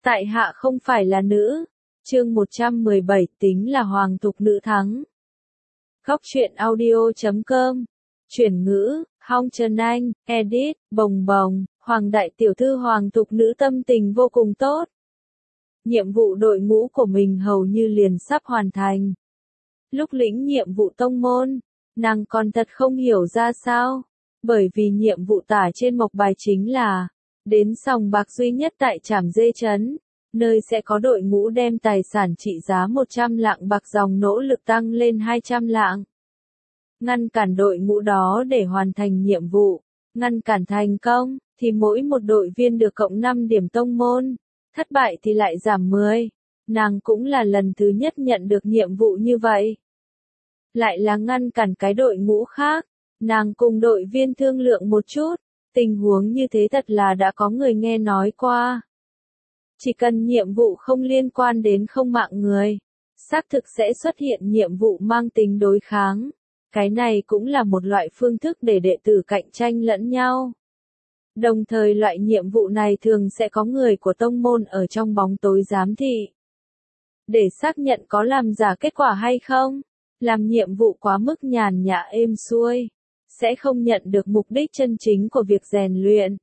Tại hạ không phải là nữ. Chương 117 tính là hoàng thục nữ thắng. Góc truyện audio.com. Chuyển ngữ, Hong Trần Anh, edit, bồng bồng, Hoàng đại tiểu thư hoàng thục nữ tâm tình vô cùng tốt. Nhiệm vụ đội ngũ của mình hầu như liền sắp hoàn thành. Lúc lĩnh nhiệm vụ tông môn, nàng còn thật không hiểu ra sao, bởi vì nhiệm vụ tả trên mộc bài chính là đến sòng bạc duy nhất tại Trảm Dê Trấn, nơi sẽ có đội ngũ đem tài sản trị giá 100 lạng bạc dòng nỗ lực tăng lên 200 lạng. Ngăn cản đội ngũ đó để hoàn thành nhiệm vụ, ngăn cản thành công, thì mỗi một đội viên được cộng 5 điểm tông môn, thất bại thì lại giảm 10. Nàng cũng là lần thứ nhất nhận được nhiệm vụ như vậy. Lại là ngăn cản cái đội ngũ khác, nàng cùng đội viên thương lượng một chút, tình huống như thế thật là đã có người nghe nói qua. Chỉ cần nhiệm vụ không liên quan đến không mạng người, xác thực sẽ xuất hiện nhiệm vụ mang tính đối kháng. Cái này cũng là một loại phương thức để đệ tử cạnh tranh lẫn nhau. Đồng thời loại nhiệm vụ này thường sẽ có người của tông môn ở trong bóng tối giám thị. Để xác nhận có làm giả kết quả hay không, làm nhiệm vụ quá mức nhàn nhã êm xuôi, sẽ không nhận được mục đích chân chính của việc rèn luyện.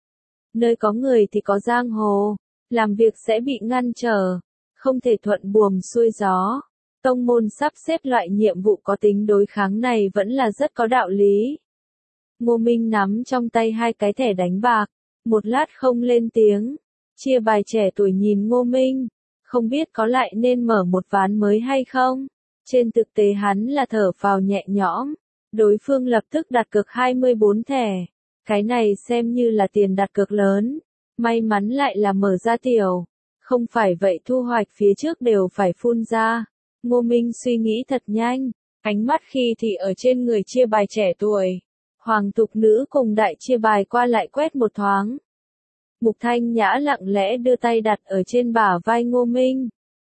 Nơi có người thì có giang hồ, làm việc sẽ bị ngăn trở, không thể thuận buồm xuôi gió. Tông môn sắp xếp loại nhiệm vụ có tính đối kháng này vẫn là rất có đạo lý. Ngô Minh nắm trong tay 2 cái thẻ đánh bạc, một lát không lên tiếng. Chia bài trẻ tuổi nhìn Ngô Minh, không biết có lại nên mở một ván mới hay không. Trên thực tế hắn là thở phào nhẹ nhõm, đối phương lập tức đặt cược 24 thẻ. Cái này xem như là tiền đặt cược lớn, may mắn lại là mở ra tiểu, không phải vậy thu hoạch phía trước đều phải phun ra. Ngô Minh suy nghĩ thật nhanh, ánh mắt khi thì ở trên người chia bài trẻ tuổi. Hoàng thục nữ cùng đại chia bài qua lại quét một thoáng. Mục Thanh Nhã lặng lẽ đưa tay đặt ở trên bả vai Ngô Minh.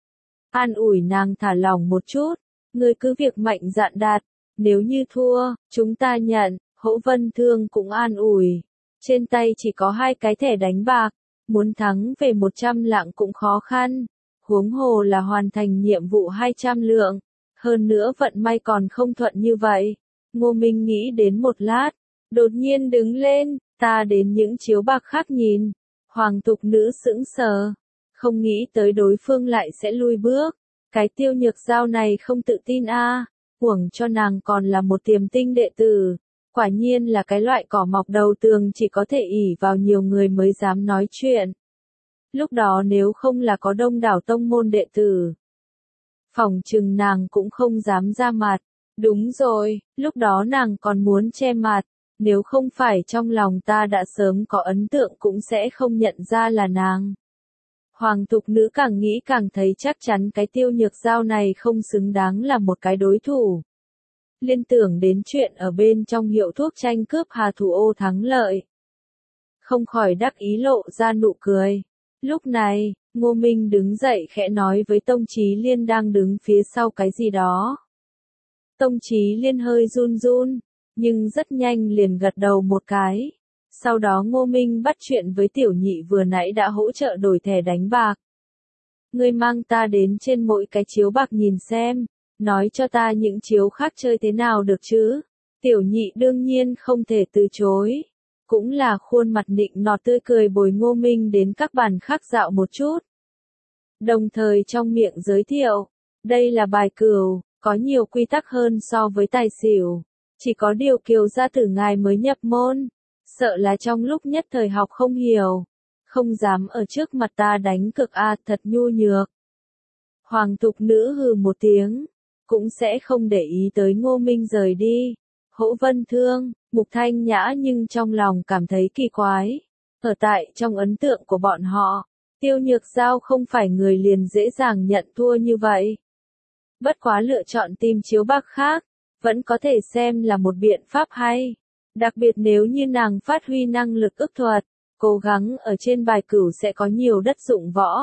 An ủi nàng thả lỏng một chút, ngươi cứ việc mạnh dạn đạt, nếu như thua, chúng ta nhận. Hỗ Vân Thương cũng an ủi. Trên tay chỉ có 2 cái thẻ đánh bạc, muốn thắng về 100 lạng cũng khó khăn. Huống hồ là hoàn thành nhiệm vụ 200 lượng, hơn nữa vận may còn không thuận như vậy. Ngô Minh nghĩ đến một lát, đột nhiên đứng lên, ta đến những chiếu bạc khác nhìn. Hoàng thục nữ sững sờ, không nghĩ tới đối phương lại sẽ lui bước. Cái Tiêu Nhược Giao này không tự tin a, huống cho nàng còn là một tiềm tinh đệ tử. Quả nhiên là cái loại cỏ mọc đầu tường chỉ có thể ỷ vào nhiều người mới dám nói chuyện. Lúc đó nếu không là có đông đảo tông môn đệ tử, phỏng chừng nàng cũng không dám ra mặt. Đúng rồi, lúc đó nàng còn muốn che mặt, nếu không phải trong lòng ta đã sớm có ấn tượng cũng sẽ không nhận ra là nàng. Hoàng thục nữ càng nghĩ càng thấy chắc chắn cái Tiêu Nhược Giao này không xứng đáng là một cái đối thủ. Liên tưởng đến chuyện ở bên trong hiệu thuốc tranh cướp Hà Thủ Ô thắng lợi, không khỏi đắc ý lộ ra nụ cười. Lúc này, Ngô Minh đứng dậy khẽ nói với Tông Chí Liên đang đứng phía sau cái gì đó. Tông Chí Liên hơi run run, nhưng rất nhanh liền gật đầu một cái. Sau đó Ngô Minh bắt chuyện với tiểu nhị vừa nãy đã hỗ trợ đổi thẻ đánh bạc. Ngươi mang ta đến trên mỗi cái chiếu bạc nhìn xem, nói cho ta những chiếu khác chơi thế nào được chứ. Tiểu nhị đương nhiên không thể từ chối. Cũng là khuôn mặt nịnh nọt tươi cười bồi Ngô Minh đến các bàn khác dạo một chút. Đồng thời trong miệng giới thiệu, đây là bài cửu, có nhiều quy tắc hơn so với tài xỉu. Chỉ có điều Kiều gia tử ngài mới nhập môn, sợ là trong lúc nhất thời học không hiểu, không dám ở trước mặt ta đánh cược a, thật nhu nhược. Hoàng thục nữ hừ một tiếng, cũng sẽ không để ý tới Ngô Minh rời đi. Hỗ Vân Thương, Mục Thanh Nhã nhưng trong lòng cảm thấy kỳ quái. Ở tại trong ấn tượng của bọn họ, Tiêu Nhược Giao không phải người liền dễ dàng nhận thua như vậy. Bất quá lựa chọn tìm chiếu bạc khác, vẫn có thể xem là một biện pháp hay. Đặc biệt nếu như nàng phát huy năng lực ức thuật, cố gắng ở trên bài cửu sẽ có nhiều đất dụng võ.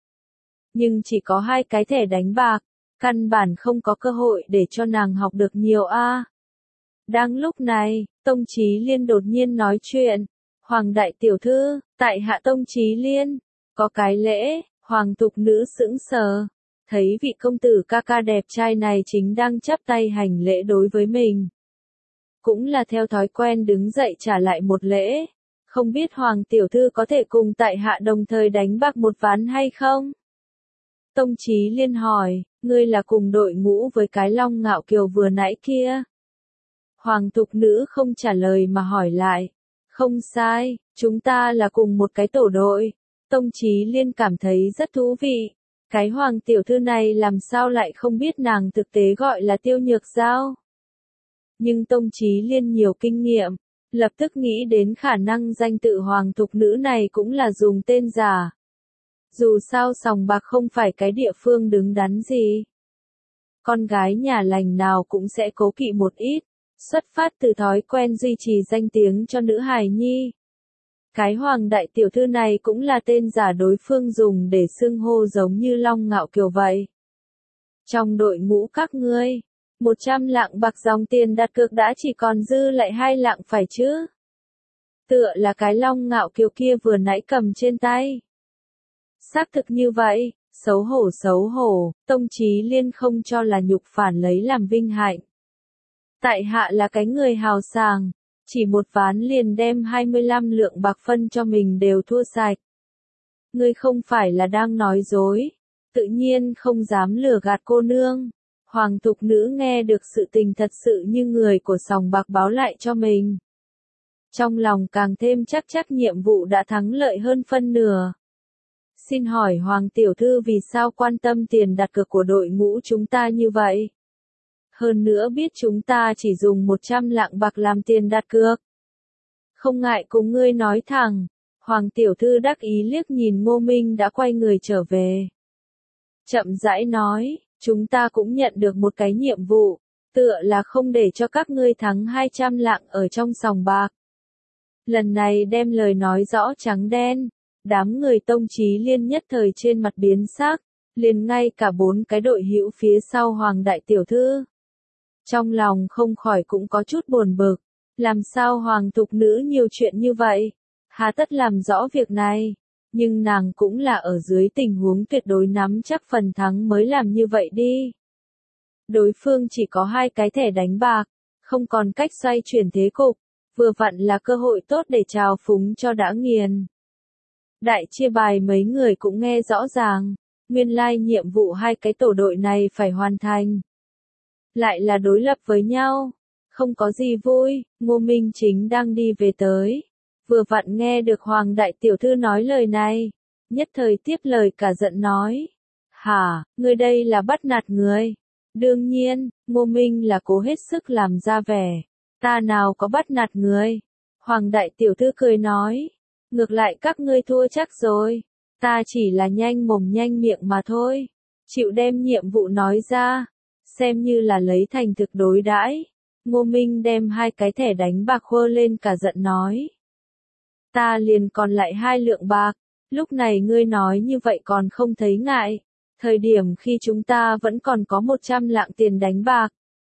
Nhưng chỉ có 2 cái thẻ đánh bạc, căn bản không có cơ hội để cho nàng học được nhiều a. Đang lúc này, Tông Chí Liên đột nhiên nói chuyện. Hoàng đại tiểu thư, tại hạ Tông Chí Liên, Có cái lễ, hoàng tục nữ sững sờ. Thấy vị công tử ca ca đẹp trai này chính đang chắp tay hành lễ đối với mình. Cũng là theo thói quen đứng dậy trả lại một lễ. Không biết hoàng tiểu thư có thể cùng tại hạ đồng thời đánh bạc một ván hay không? Tông Chí Liên hỏi, ngươi là cùng đội ngũ với cái Long Ngạo Kiều vừa nãy kia. Hoàng tục nữ không trả lời mà hỏi lại. Không sai, chúng ta là cùng một cái tổ đội. Tông Chí Liên cảm thấy rất thú vị. Cái hoàng tiểu thư này làm sao lại không biết nàng thực tế gọi là Tiêu Nhược Giao. Nhưng Tông Chí Liên nhiều kinh nghiệm, lập tức nghĩ đến khả năng danh tự hoàng thục nữ này cũng là dùng tên giả. Dù sao Sòng Bạc không phải cái địa phương đứng đắn gì. Con gái nhà lành nào cũng sẽ cố kỵ một ít, xuất phát từ thói quen duy trì danh tiếng cho nữ hài nhi. Cái hoàng đại tiểu thư này cũng là tên giả đối phương dùng để xưng hô giống như Long Ngạo Kiều vậy. Trong đội ngũ các ngươi, 100 lạng bạc dòng tiền đặt cược đã chỉ còn dư lại 2 lạng phải chứ? Tựa là cái Long Ngạo Kiều kia vừa nãy cầm trên tay. Xác thực như vậy, xấu hổ, Tông Chí Liên không cho là nhục phản lấy làm vinh hạnh. Tại hạ là cái người hào sảng, chỉ một ván liền đem 25 lượng bạc phân cho mình đều thua sạch. Ngươi không phải là đang nói dối, tự nhiên không dám lừa gạt cô nương. Hoàng tục nữ nghe được sự tình thật sự như người của Sòng Bạc báo lại cho mình. Trong lòng càng thêm chắc nhiệm vụ đã thắng lợi hơn phân nửa. Xin hỏi Hoàng tiểu thư vì sao quan tâm tiền đặt cược của đội ngũ chúng ta như vậy? Hơn nữa biết chúng ta chỉ dùng 100 lạng bạc làm tiền đặt cược. Không ngại cùng ngươi nói thẳng, Hoàng tiểu thư đắc ý liếc nhìn Ngô Minh đã quay người trở về. Chậm rãi nói, chúng ta cũng nhận được một cái nhiệm vụ, tựa là không để cho các ngươi thắng 200 lạng ở trong sòng bạc. Lần này đem lời nói rõ trắng đen, đám người Tông Chí Liên nhất thời trên mặt biến sắc, liền ngay cả 4 cái đội hữu phía sau Hoàng đại tiểu thư. Trong lòng không khỏi cũng có chút buồn bực, làm sao hoàng thục nữ nhiều chuyện như vậy, hà tất làm rõ việc này, nhưng nàng cũng là ở dưới tình huống tuyệt đối nắm chắc phần thắng mới làm như vậy đi. Đối phương chỉ có 2 cái thẻ đánh bạc, không còn cách xoay chuyển thế cục, vừa vặn là cơ hội tốt để trào phúng cho đã nghiền. Đại chia bài mấy người cũng nghe rõ ràng, nguyên lai nhiệm vụ 2 cái tổ đội này phải hoàn thành. Lại là đối lập với nhau, không có gì vui. Ngô Minh Chính đang đi về tới, vừa vặn nghe được Hoàng đại tiểu thư nói lời này, nhất thời tiếp lời cả giận nói. Hả, ngươi đây là bắt nạt người. Đương nhiên, Ngô Minh là cố hết sức làm ra vẻ, ta nào có bắt nạt người. Hoàng đại tiểu thư cười nói, ngược lại các ngươi thua chắc rồi, ta chỉ là nhanh mồm nhanh miệng mà thôi, chịu đem nhiệm vụ nói ra, xem như là lấy thành thực đối đãi. Ngô Minh đem 2 cái thẻ đánh bạc khô lên cả giận nói. Ta liền còn lại 2 lượng bạc, lúc này ngươi nói như vậy còn không thấy ngại, thời điểm khi chúng ta vẫn còn có 100 lạng tiền đánh bạc.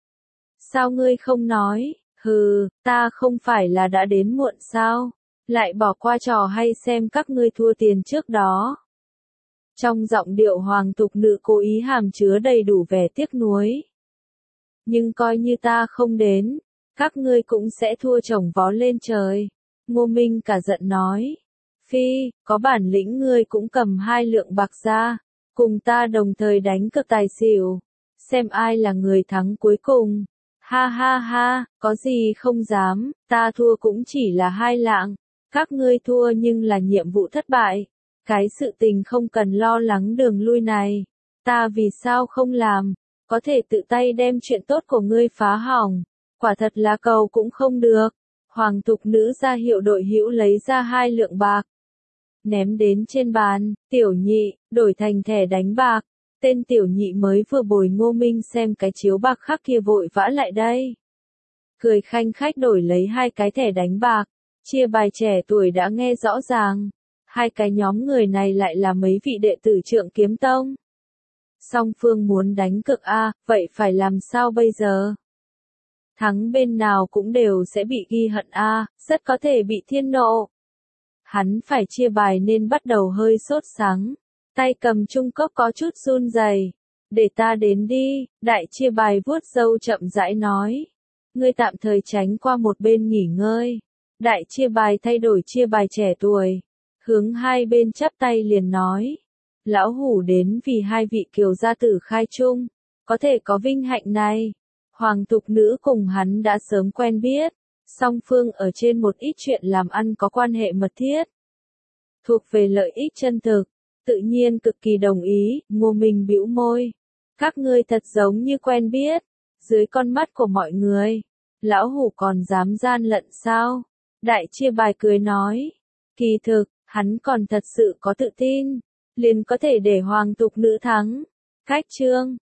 Sao ngươi không nói, hừ, ta không phải là đã đến muộn sao, lại bỏ qua trò hay xem các ngươi thua tiền trước đó. Trong giọng điệu hoàng tục nữ cố ý hàm chứa đầy đủ vẻ tiếc nuối. Nhưng coi như ta không đến, các ngươi cũng sẽ thua chồng vó lên trời. Ngô Minh cả giận nói. Phi, có bản lĩnh ngươi cũng cầm 2 lượng bạc ra, cùng ta đồng thời đánh cược tài xỉu, xem ai là người thắng cuối cùng. Ha ha ha, có gì không dám, ta thua cũng chỉ là 2 lạng, các ngươi thua nhưng là nhiệm vụ thất bại. Cái sự tình không cần lo lắng đường lui này, ta vì sao không làm, có thể tự tay đem chuyện tốt của ngươi phá hỏng, quả thật là cầu cũng không được. Hoàng thục nữ ra hiệu đội hữu lấy ra 2 lượng bạc, ném đến trên bàn. Tiểu nhị, đổi thành thẻ đánh bạc. Tên tiểu nhị mới vừa bồi Ngô Minh xem cái chiếu bạc khác kia vội vã lại đây, cười khanh khách đổi lấy 2 cái thẻ đánh bạc. Chia bài trẻ tuổi đã nghe rõ ràng, 2 cái nhóm người này lại là mấy vị đệ tử Trượng Kiếm Tông. Song phương muốn đánh cược a, vậy phải làm sao bây giờ? Thắng bên nào cũng đều sẽ bị ghi hận a, rất có thể bị thiên nộ. Hắn phải chia bài nên bắt đầu hơi sốt sắng. Tay cầm chung cốc có chút run rẩy. Để ta đến đi, đại chia bài vuốt râu chậm rãi nói. Ngươi tạm thời tránh qua một bên nghỉ ngơi. Đại chia bài thay đổi chia bài trẻ tuổi. Hướng hai bên chắp tay liền nói. Lão hủ đến vì hai vị kiều gia tử khai chung. Có thể có vinh hạnh này. Hoàng tục nữ cùng hắn đã sớm quen biết. Song phương ở trên một ít chuyện làm ăn có quan hệ mật thiết. Thuộc về lợi ích chân thực. Tự nhiên cực kỳ đồng ý, Ngô Minh bĩu môi. Các ngươi thật giống như quen biết. Dưới con mắt của mọi người. Lão hủ còn dám gian lận sao? Đại chia bài cười nói. Kỳ thực, hắn còn thật sự có tự tin. Liền có thể để hoàng tục nữ thắng. Cách chương.